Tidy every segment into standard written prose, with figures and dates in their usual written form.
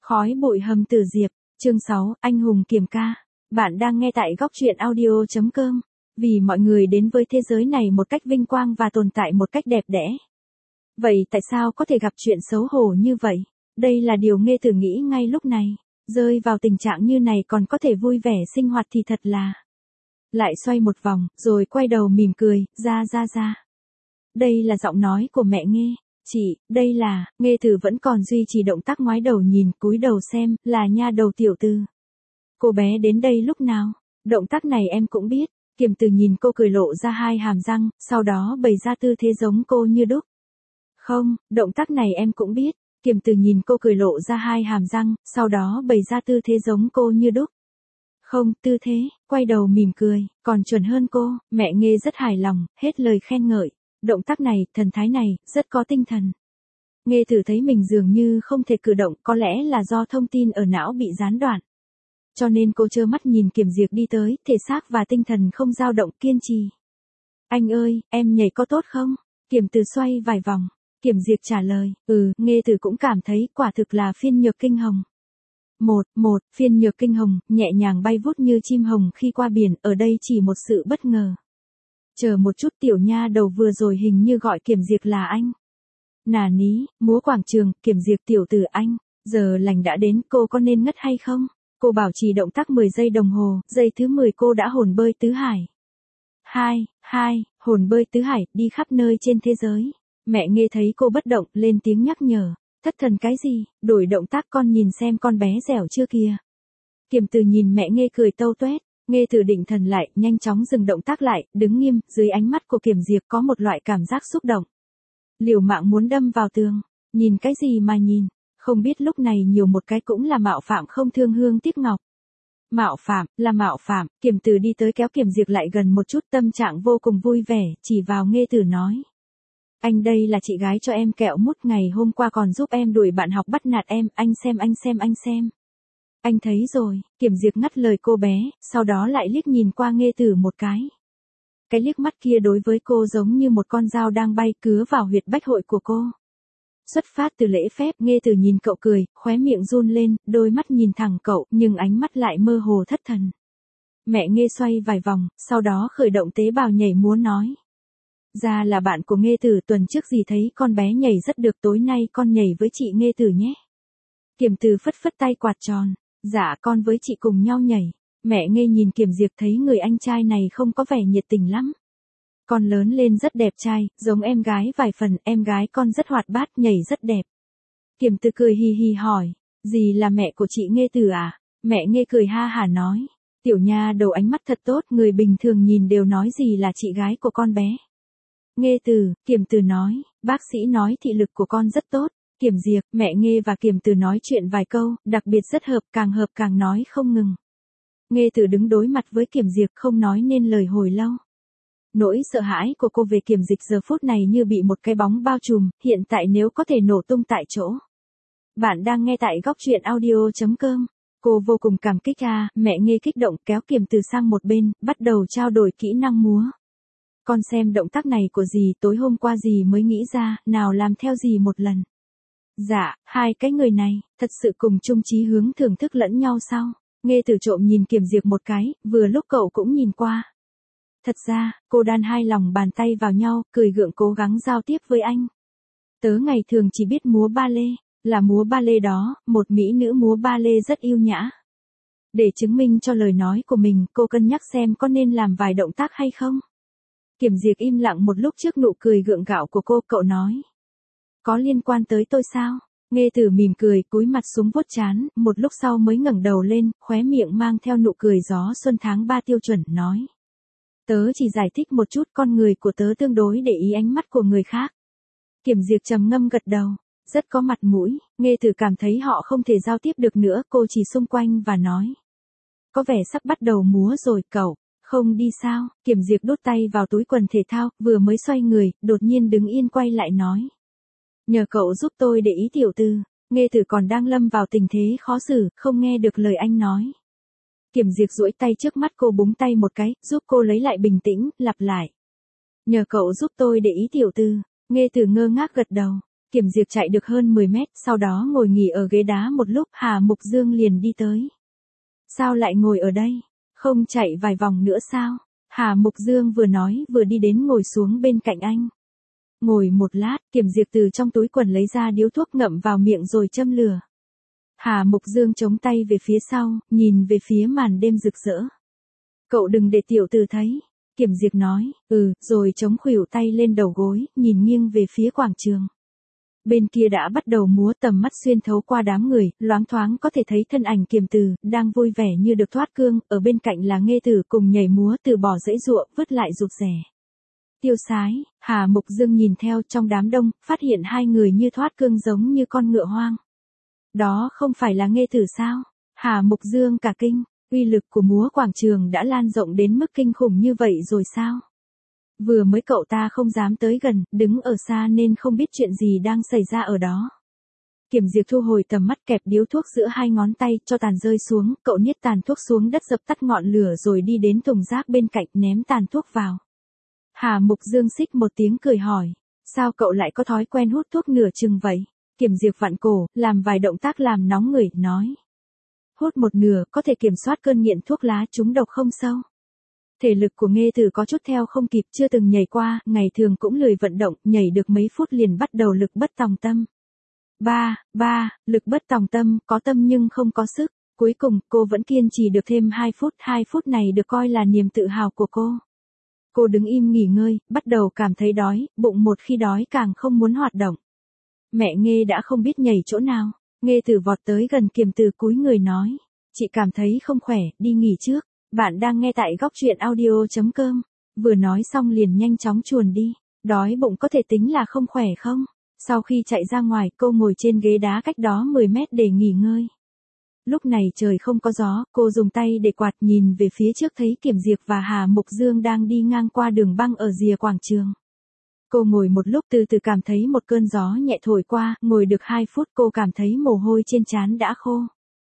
Khói bụi hầm tử diệp, chương 6, anh hùng kiểm ca. Bạn đang nghe tại góc truyện audio.com. Vì mọi người đến với thế giới này một cách vinh quang và tồn tại một cách đẹp đẽ. Vậy tại sao có thể gặp chuyện xấu hổ như vậy? Đây là điều Nghê Tử nghĩ ngay lúc này. Rơi vào tình trạng như này còn có thể vui vẻ sinh hoạt thì thật là. Lại xoay một vòng, rồi quay đầu mỉm cười, ra. Đây là giọng nói của mẹ Nghê. Chị, đây là, Nghê Tử vẫn còn duy trì động tác ngoái đầu nhìn, cúi đầu xem, là nha đầu tiểu tư. Cô bé đến đây lúc nào? Động tác này em cũng biết. Kiềm Từ nhìn cô cười lộ ra hai hàm răng, sau đó bày ra tư thế giống cô như đúc. Không, động tác này em cũng biết. Kiềm Từ nhìn cô cười lộ ra hai hàm răng, sau đó bày ra tư thế giống cô như đúc. Không, tư thế, quay đầu mỉm cười, còn chuẩn hơn cô, mẹ Nghê rất hài lòng, hết lời khen ngợi. Động tác này, thần thái này, rất có tinh thần. Nghê Tử thấy mình dường như không thể cử động, có lẽ là do thông tin ở não bị gián đoạn. Cho nên cô trơ mắt nhìn Kiểm Diệp đi tới, thể xác và tinh thần không dao động, kiên trì. Anh ơi, em nhảy có tốt không? Kiểm Từ xoay vài vòng. Kiểm Diệp trả lời, Nghê Tử cũng cảm thấy quả thực là phiên nhược kinh hồng. Phiên nhược kinh hồng, nhẹ nhàng bay vút như chim hồng khi qua biển, ở đây chỉ một sự bất ngờ. Chờ một chút, tiểu nha đầu vừa rồi hình như gọi Kiểm Diệp là anh. Nà ní, múa quảng trường, Kiểm Diệp tiểu tử anh, giờ lành đã đến, cô có nên ngất hay không? Cô bảo trì động tác 10 giây đồng hồ, giây thứ 10 cô đã hồn bơi tứ hải. Hồn bơi tứ hải, đi khắp nơi trên thế giới. Mẹ Nghê thấy cô bất động, lên tiếng nhắc nhở. Thất thần cái gì, đổi động tác con nhìn xem con bé dẻo chưa kìa. Kiểm Từ nhìn mẹ Nghê cười tâu tuét. Nghê Tử định thần lại, nhanh chóng dừng động tác lại, đứng nghiêm, dưới ánh mắt của Kiểm Diệp có một loại cảm giác xúc động. Liều mạng muốn đâm vào tường, nhìn cái gì mà nhìn, không biết lúc này nhiều một cái cũng là mạo phạm không thương hương tiếc ngọc. Mạo phạm, Kiểm Tử đi tới kéo Kiểm Diệp lại gần một chút, tâm trạng vô cùng vui vẻ, chỉ vào Nghê Tử nói. Anh đây là chị gái cho em kẹo mút, ngày hôm qua còn giúp em đuổi bạn học bắt nạt em, anh xem. Anh thấy rồi, Kiểm Diệp ngắt lời cô bé, sau đó lại liếc nhìn qua Nghê Tử một cái. Cái liếc mắt kia đối với cô giống như một con dao đang bay cứa vào huyệt bách hội của cô. Xuất phát từ lễ phép, Nghê Tử nhìn cậu cười, khóe miệng run lên, đôi mắt nhìn thẳng cậu, nhưng ánh mắt lại mơ hồ thất thần. Mẹ Nghê xoay vài vòng, sau đó khởi động tế bào nhảy múa nói. Ra là bạn của Nghê Tử, tuần trước gì thấy con bé nhảy rất được, tối nay con nhảy với chị Nghê Tử nhé. Kiểm Từ phất phất tay quạt tròn. Dạ, con với chị cùng nhau nhảy. Mẹ Nghê nhìn Kiểm Diệp thấy người anh trai này không có vẻ nhiệt tình lắm. Con lớn lên rất đẹp trai, giống em gái vài phần, em gái con rất hoạt bát, nhảy rất đẹp. Kiểm Từ cười hì hì hỏi, gì là mẹ của chị Nghê Tử à? Mẹ Nghê cười ha hả nói, tiểu nha đầu ánh mắt thật tốt, người bình thường nhìn đều nói gì là chị gái của con bé. Nghê Tử, Kiểm Từ nói, bác sĩ nói thị lực của con rất tốt. Kiểm Diệp, mẹ Nghê và Kiểm Từ nói chuyện vài câu, đặc biệt rất hợp càng nói không ngừng. Nghê Tử đứng đối mặt với Kiểm Diệp không nói nên lời hồi lâu. Nỗi sợ hãi của cô về Kiểm Dịch giờ phút này như bị một cái bóng bao trùm, hiện tại nếu có thể nổ tung tại chỗ. Bạn đang nghe tại góc truyện audio.com. Cô vô cùng cảm kích mẹ Nghê kích động kéo Kiểm Từ sang một bên, bắt đầu trao đổi kỹ năng múa. Con xem động tác này của dì, tối hôm qua dì mới nghĩ ra, nào làm theo dì một lần. Dạ, hai cái người này, thật sự cùng chung chí hướng thưởng thức lẫn nhau sao? Nghê Tử trộm nhìn Kiểm Diệp một cái, vừa lúc cậu cũng nhìn qua. Thật ra, cô đan hai lòng bàn tay vào nhau, cười gượng cố gắng giao tiếp với anh. Tớ ngày thường chỉ biết múa ba lê, là múa ba lê đó, một mỹ nữ múa ba lê rất yêu nhã. Để chứng minh cho lời nói của mình, cô cân nhắc xem có nên làm vài động tác hay không. Kiểm Diệp im lặng một lúc trước nụ cười gượng gạo của cô, cậu nói. Có liên quan tới tôi sao? Nghê Tử mỉm cười, cúi mặt xuống vuốt trán, một lúc sau mới ngẩng đầu lên, khóe miệng mang theo nụ cười gió xuân tháng 3 tiêu chuẩn, nói. Tớ chỉ giải thích một chút, con người của tớ tương đối để ý ánh mắt của người khác. Kiểm Diệp trầm ngâm gật đầu, rất có mặt mũi. Nghê Tử cảm thấy họ không thể giao tiếp được nữa, cô chỉ xung quanh và nói. Có vẻ sắp bắt đầu múa rồi cậu. Không đi sao? Kiểm Diệp đút tay vào túi quần thể thao, vừa mới xoay người, đột nhiên đứng yên quay lại nói. Nhờ cậu giúp tôi để ý tiểu tư. Nghê Tử còn đang lâm vào tình thế khó xử, không nghe được lời anh nói. Kiểm Diệp duỗi tay trước mắt cô búng tay một cái, giúp cô lấy lại bình tĩnh, lặp lại. Nhờ cậu giúp tôi để ý tiểu tư. Nghê Tử ngơ ngác gật đầu. Kiểm Diệp chạy được hơn 10 mét, sau đó ngồi nghỉ ở ghế đá một lúc, Hà Mục Dương liền đi tới. Sao lại ngồi ở đây? Không chạy vài vòng nữa sao? Hà Mục Dương vừa nói vừa đi đến ngồi xuống bên cạnh anh. Ngồi một lát, Kiểm Diệp từ trong túi quần lấy ra điếu thuốc ngậm vào miệng rồi châm lửa. Hà Mục Dương chống tay về phía sau, nhìn về phía màn đêm rực rỡ. Cậu đừng để tiểu tử thấy. Kiểm Diệp nói, rồi chống khuỷu tay lên đầu gối, nhìn nghiêng về phía quảng trường. Bên kia đã bắt đầu múa, tầm mắt xuyên thấu qua đám người, loáng thoáng có thể thấy thân ảnh Kiềm Từ, đang vui vẻ như được thoát cương, ở bên cạnh là Nghê Tử cùng nhảy múa từ bỏ dãy dụa, vứt lại rụt rè. Tiêu Sái, Hà Mục Dương nhìn theo trong đám đông, phát hiện hai người như thoát cương giống như con ngựa hoang. Đó không phải là Nghê Tử sao? Hà Mục Dương cả kinh, uy lực của múa quảng trường đã lan rộng đến mức kinh khủng như vậy rồi sao? Vừa mới cậu ta không dám tới gần, đứng ở xa nên không biết chuyện gì đang xảy ra ở đó. Kiểm Diệp thu hồi tầm mắt, kẹp điếu thuốc giữa hai ngón tay cho tàn rơi xuống, cậu niết tàn thuốc xuống đất dập tắt ngọn lửa rồi đi đến thùng rác bên cạnh ném tàn thuốc vào. Hà Mục Dương xích một tiếng cười hỏi, sao cậu lại có thói quen hút thuốc nửa chừng vậy? Kiểm Diệp vặn cổ, làm vài động tác làm nóng người, nói. Hút một nửa có thể kiểm soát cơn nghiện thuốc lá, trúng độc không sâu. Thể lực của Nghê Tử có chút theo không kịp, chưa từng nhảy qua, ngày thường cũng lười vận động, nhảy được mấy phút liền bắt đầu lực bất tòng tâm. Lực bất tòng tâm, có tâm nhưng không có sức. Cuối cùng, cô vẫn kiên trì được thêm 2 phút này được coi là niềm tự hào của cô. Cô đứng im nghỉ ngơi, bắt đầu cảm thấy đói, bụng một khi đói càng không muốn hoạt động. Mẹ Nghê đã không biết nhảy chỗ nào, Nghê Tử vọt tới gần Kiềm Từ cúi người nói, chị cảm thấy không khỏe, đi nghỉ trước. Bạn đang nghe tại góc truyện audio.com. Vừa nói xong liền nhanh chóng chuồn đi. Đói bụng có thể tính là không khỏe không? Sau khi chạy ra ngoài, cô ngồi trên ghế đá cách đó 10 mét để nghỉ ngơi. Lúc này trời không có gió, cô dùng tay để quạt, nhìn về phía trước thấy Kiểm Diệp và Hà Mục Dương đang đi ngang qua đường băng ở rìa quảng trường. Cô ngồi một lúc, từ từ cảm thấy một cơn gió nhẹ thổi qua, ngồi được 2 phút cô cảm thấy mồ hôi trên trán đã khô.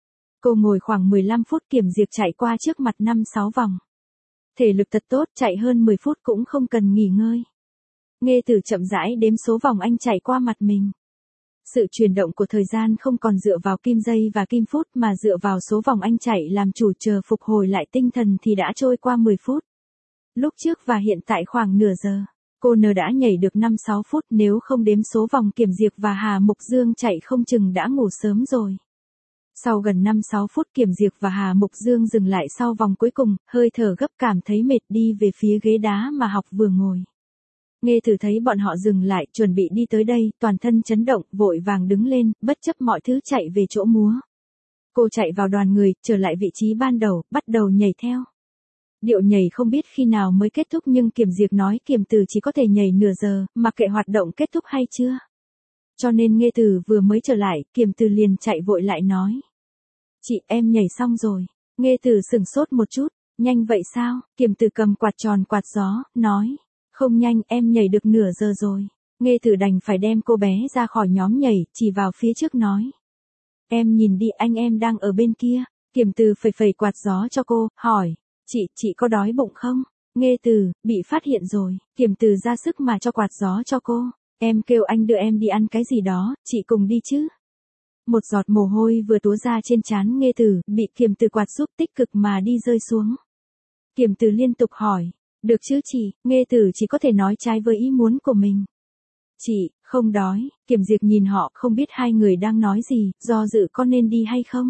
Cô ngồi khoảng 15 phút, Kiểm Diệp chạy qua trước mặt 5-6 vòng. Thể lực thật tốt, chạy hơn 10 phút cũng không cần nghỉ ngơi. Nghê Tử chậm rãi đếm số vòng anh chạy qua mặt mình. Sự chuyển động của thời gian không còn dựa vào kim giây và kim phút mà dựa vào số vòng anh chạy làm chủ, chờ phục hồi lại tinh thần thì đã trôi qua 10 phút. Lúc trước và hiện tại khoảng nửa giờ. Cô đã nhảy được 5-6 phút, nếu không đếm số vòng Kiểm Diệp và Hà Mục Dương chạy không chừng đã ngủ sớm rồi. Sau gần 5-6 phút Kiểm Diệp và Hà Mục Dương dừng lại sau vòng cuối cùng, hơi thở gấp, cảm thấy mệt, đi về phía ghế đá mà học vừa ngồi. Nghê Tử thấy bọn họ dừng lại, chuẩn bị đi tới đây, toàn thân chấn động, vội vàng đứng lên, bất chấp mọi thứ chạy về chỗ múa. Cô chạy vào đoàn người, trở lại vị trí ban đầu, bắt đầu nhảy theo. Điệu nhảy không biết khi nào mới kết thúc nhưng Kiểm Diệp nói Kiềm Từ chỉ có thể nhảy nửa giờ, mặc kệ hoạt động kết thúc hay chưa. Cho nên Nghê Tử vừa mới trở lại, Kiềm Từ liền chạy vội lại nói. Chị, em nhảy xong rồi. Nghê Tử sửng sốt một chút, nhanh vậy sao? Kiềm Từ cầm quạt tròn quạt gió, nói. Không nhanh, em nhảy được nửa giờ rồi. Nghê Tử đành phải đem cô bé ra khỏi nhóm nhảy, chỉ vào phía trước nói. Em nhìn đi, anh em đang ở bên kia. Kiềm Từ phẩy phẩy quạt gió cho cô, hỏi. Chị có đói bụng không? Nghê Tử, bị phát hiện rồi. Kiềm Từ ra sức mà cho quạt gió cho cô. Em kêu anh đưa em đi ăn cái gì đó, chị cùng đi chứ. Một giọt mồ hôi vừa túa ra trên trán Nghê Tử, bị Kiềm Từ quạt giúp tích cực mà đi rơi xuống. Kiềm Từ liên tục hỏi, được chứ chị? Nghê Tử chỉ có thể nói trái với ý muốn của mình. Chị, không đói. Kiềm Diệp nhìn họ, không biết hai người đang nói gì, do dự có nên đi hay không.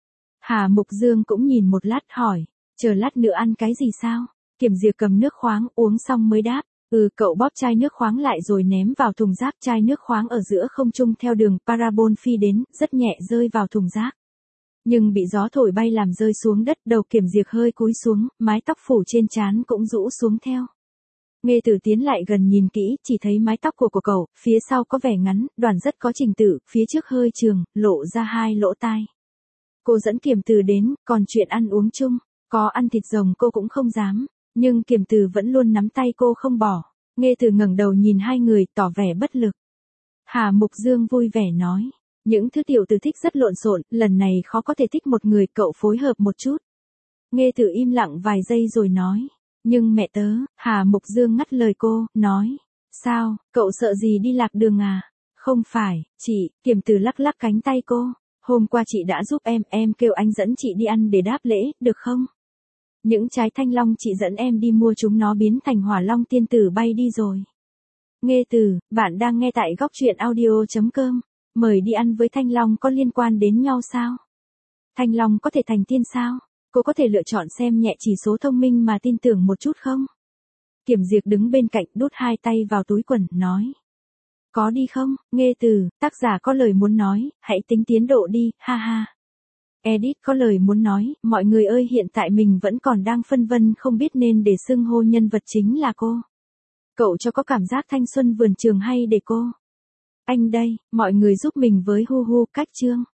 Hà Mục Dương cũng nhìn một lát hỏi, chờ lát nữa ăn cái gì sao? Kiềm Diệp cầm nước khoáng, uống xong mới đáp. Cậu bóp chai nước khoáng lại rồi ném vào thùng rác, chai nước khoáng ở giữa không trung theo đường parabol phi đến, rất nhẹ rơi vào thùng rác. Nhưng bị gió thổi bay làm rơi xuống đất, đầu Kiểm Diệp hơi cúi xuống, mái tóc phủ trên trán cũng rũ xuống theo. Nghê Tử tiến lại gần nhìn kỹ, chỉ thấy mái tóc của cậu, phía sau có vẻ ngắn, đoàn rất có trình tự, phía trước hơi trường, lộ ra 2 lỗ tai. Cô dẫn Kiềm Từ đến, còn chuyện ăn uống chung, có ăn thịt rồng cô cũng không dám. Nhưng Kiềm Từ vẫn luôn nắm tay cô không bỏ. Nghê Tử ngẩng đầu nhìn hai người, tỏ vẻ bất lực. Hà Mục Dương vui vẻ nói. Những thứ tiểu tử thích rất lộn xộn, lần này khó có thể thích một người, cậu phối hợp một chút. Nghê Tử im lặng vài giây rồi nói. Nhưng mẹ tớ, Hà Mục Dương ngắt lời cô, nói. Sao, cậu sợ gì đi lạc đường à? Không phải, chị, Kiềm Từ lắc lắc cánh tay cô. Hôm qua chị đã giúp em kêu anh dẫn chị đi ăn để đáp lễ, được không? Những trái thanh long chị dẫn em đi mua chúng nó biến thành hỏa long tiên tử bay đi rồi. Nghe Từ, bạn đang nghe tại góc truyện audio.com. Mời đi ăn với thanh long có liên quan đến nhau sao? Thanh long có thể thành tiên sao? Cô có thể lựa chọn xem nhẹ chỉ số thông minh mà tin tưởng một chút không? Kiểm Diệc đứng bên cạnh đút hai tay vào túi quần, nói. Có đi không? Nghe Từ, tác giả có lời muốn nói, hãy tính tiến độ đi, ha ha. Edit có lời muốn nói, mọi người ơi, hiện tại mình vẫn còn đang phân vân không biết nên để xưng hô nhân vật chính là cô. Cậu cho có cảm giác thanh xuân vườn trường hay để cô. Anh đây, mọi người giúp mình với hu hu cách chương.